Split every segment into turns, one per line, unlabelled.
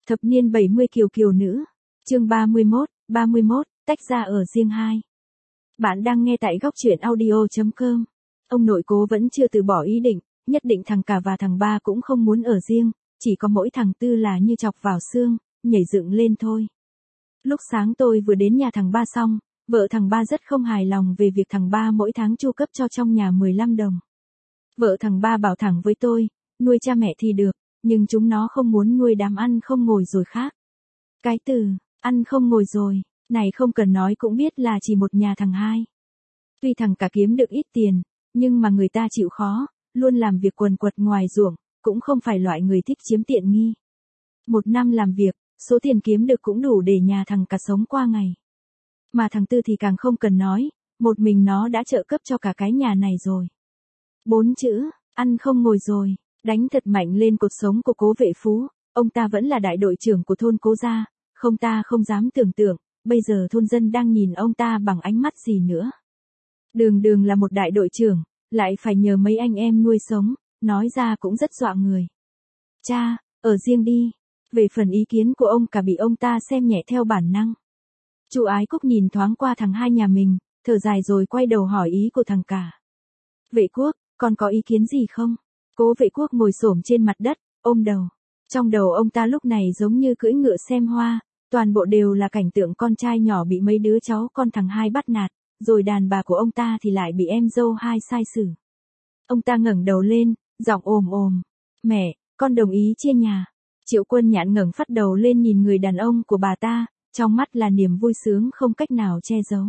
Thập niên 70 kiều kiều nữ. Chương 31, tách ra ở riêng hai. Bạn đang nghe tại góc truyện audio.com. Ông nội Cố vẫn chưa từ bỏ ý định, nhất định thằng cả và thằng ba cũng không muốn ở riêng, chỉ có mỗi thằng Tư là như chọc vào xương, nhảy dựng lên thôi. Lúc sáng tôi vừa đến nhà thằng ba xong, vợ thằng ba rất không hài lòng về việc thằng ba mỗi tháng chu cấp cho trong nhà 15 đồng. Vợ thằng ba bảo thẳng với tôi, nuôi cha mẹ thì được, nhưng chúng nó không muốn nuôi đám ăn không ngồi rồi khác. Cái từ, ăn không ngồi rồi, này không cần nói cũng biết là chỉ một nhà thằng hai. Tuy thằng cả kiếm được ít tiền, nhưng mà người ta chịu khó, luôn làm việc quần quật ngoài ruộng, cũng không phải loại người thích chiếm tiện nghi. Một năm làm việc, số tiền kiếm được cũng đủ để nhà thằng cả sống qua ngày. Mà thằng Tư thì càng không cần nói, một mình nó đã trợ cấp cho cả cái nhà này rồi. 4 chữ, ăn không ngồi rồi, đánh thật mạnh lên cột sống của Cố Vệ Phú, ông ta vẫn là đại đội trưởng của thôn Cố gia, không ta không dám tưởng tượng, bây giờ thôn dân đang nhìn ông ta bằng ánh mắt gì nữa. Đường là một đại đội trưởng, lại phải nhờ mấy anh em nuôi sống, nói ra cũng rất dọa người. Cha, ở riêng đi. Về phần ý kiến của ông cả bị ông ta xem nhẹ theo bản năng. Chu Ái Cúc nhìn thoáng qua thằng hai nhà mình, thở dài rồi quay đầu hỏi ý của thằng cả. Vệ Quốc, con có ý kiến gì không? Cố Vệ Quốc ngồi xổm trên mặt đất, ôm đầu. Trong đầu ông ta lúc này giống như cưỡi ngựa xem hoa, toàn bộ đều là cảnh tượng con trai nhỏ bị mấy đứa cháu con thằng hai bắt nạt, rồi đàn bà của ông ta thì lại bị em dâu hai sai xử. Ông ta ngẩng đầu lên, giọng ồm ồm. Mẹ, con đồng ý chia nhà. Triệu Quân Nhạn ngẩng phát đầu lên nhìn người đàn ông của bà ta, trong mắt là niềm vui sướng không cách nào che giấu.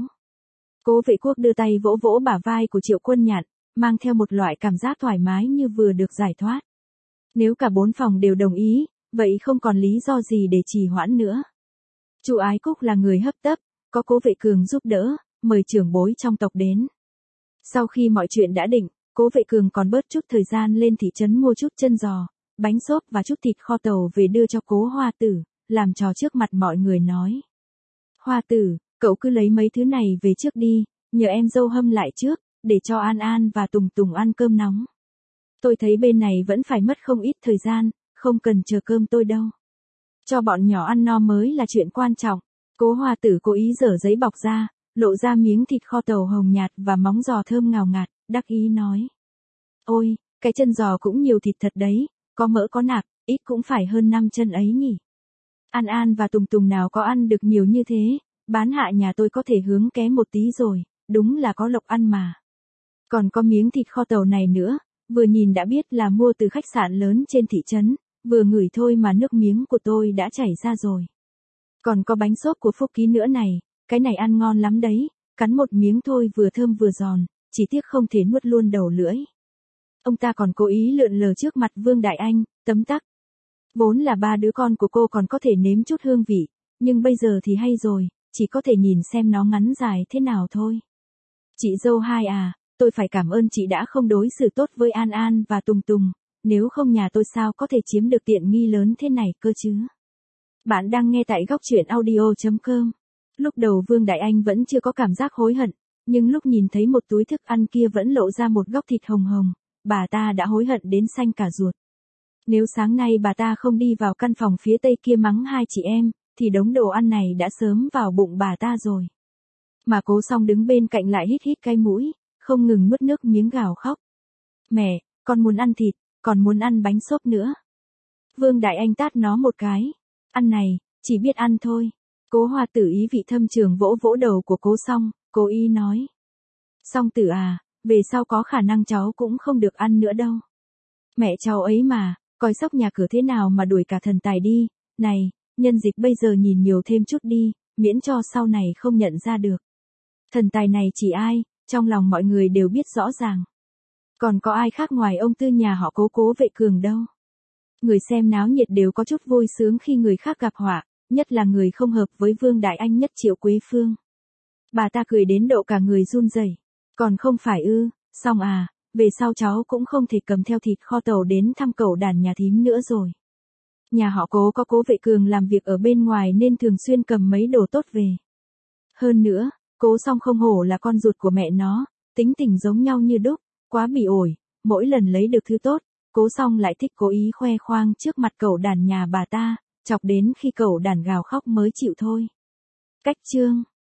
Cố Vệ Quốc đưa tay vỗ vỗ bả vai của Triệu Quân Nhạn, mang theo một loại cảm giác thoải mái như vừa được giải thoát. Nếu cả 4 phòng đều đồng ý, vậy không còn lý do gì để trì hoãn nữa. Chu Ái Cúc là người hấp tấp, có Cố Vệ Cường giúp đỡ, mời trưởng bối trong tộc đến. Sau khi mọi chuyện đã định, Cố Vệ Cường còn bớt chút thời gian lên thị trấn mua chút chân giò, bánh xốp và chút thịt kho tàu về đưa cho Cố Hoa Tử, làm trò trước mặt mọi người nói. Hoa Tử, cậu cứ lấy mấy thứ này về trước đi, nhờ em dâu hâm lại trước, để cho An An và Tùng Tùng ăn cơm nóng. Tôi thấy bên này vẫn phải mất không ít thời gian, không cần chờ cơm tôi đâu. Cho bọn nhỏ ăn no mới là chuyện quan trọng. Cố Hoa Tử cố ý dở giấy bọc ra, lộ ra miếng thịt kho tàu hồng nhạt và móng giò thơm ngào ngạt, đắc ý nói. Ôi, cái chân giò cũng nhiều thịt thật đấy, có mỡ có nạc, ít cũng phải hơn 5 chân ấy nhỉ. An An và Tùng Tùng nào có ăn được nhiều như thế, bán hạ nhà tôi có thể hướng kém một tí rồi, đúng là có lộc ăn mà. Còn có miếng thịt kho tàu này nữa, vừa nhìn đã biết là mua từ khách sạn lớn trên thị trấn, vừa ngửi thôi mà nước miếng của tôi đã chảy ra rồi. Còn có bánh xốp của Phúc Ký nữa này, cái này ăn ngon lắm đấy, cắn một miếng thôi vừa thơm vừa giòn, chỉ tiếc không thể nuốt luôn đầu lưỡi. Ông ta còn cố ý lượn lờ trước mặt Vương Đại Anh, tấm tắc. Vốn là 3 đứa con của cô còn có thể nếm chút hương vị, nhưng bây giờ thì hay rồi, chỉ có thể nhìn xem nó ngắn dài thế nào thôi. Chị dâu hai à, tôi phải cảm ơn chị đã không đối xử tốt với An An và Tùng Tùng, nếu không nhà tôi sao có thể chiếm được tiện nghi lớn thế này cơ chứ. Bạn đang nghe tại góc truyện audio.com. Lúc đầu Vương Đại Anh vẫn chưa có cảm giác hối hận, nhưng lúc nhìn thấy một túi thức ăn kia vẫn lộ ra một góc thịt hồng hồng, bà ta đã hối hận đến xanh cả ruột. Nếu sáng nay bà ta không đi vào căn phòng phía tây kia mắng hai chị em, thì đống đồ ăn này đã sớm vào bụng bà ta rồi. Mà Cố Song đứng bên cạnh lại hít hít cái mũi, không ngừng nuốt nước miếng gào khóc. Mẹ, con muốn ăn thịt, còn muốn ăn bánh xốp nữa. Vương Đại Anh tát nó một cái. Ăn này, chỉ biết ăn thôi. Cố Hoa Tử ý vị thâm trường vỗ vỗ đầu của Cố Song, cố ý nói. Song Tử à, về sau có khả năng cháu cũng không được ăn nữa đâu. Mẹ cháu ấy mà, coi sóc nhà cửa thế nào mà đuổi cả thần tài đi. Này, nhân dịch bây giờ nhìn nhiều thêm chút đi, miễn cho sau này không nhận ra được. Thần tài này chỉ ai, trong lòng mọi người đều biết rõ ràng. Còn có ai khác ngoài ông Tư nhà họ Cố Vệ Cường đâu. Người xem náo nhiệt đều có chút vui sướng khi người khác gặp họa, nhất là người không hợp với Vương Đại Anh nhất Triệu Quế Phương. Bà ta cười đến độ cả người run rẩy. Còn không phải ư, Song à, về sau cháu cũng không thể cầm theo thịt kho tàu đến thăm cậu đàn nhà thím nữa rồi. Nhà họ Cố có Cố Vệ Cường làm việc ở bên ngoài nên thường xuyên cầm mấy đồ tốt về. Hơn nữa, Cố Song không hổ là con ruột của mẹ nó, tính tình giống nhau như đúc, quá bỉ ổi, mỗi lần lấy được thứ tốt, Cố Song lại thích cố ý khoe khoang trước mặt cậu đàn nhà bà ta, chọc đến khi cẩu đàn gào khóc mới chịu thôi. Cách chương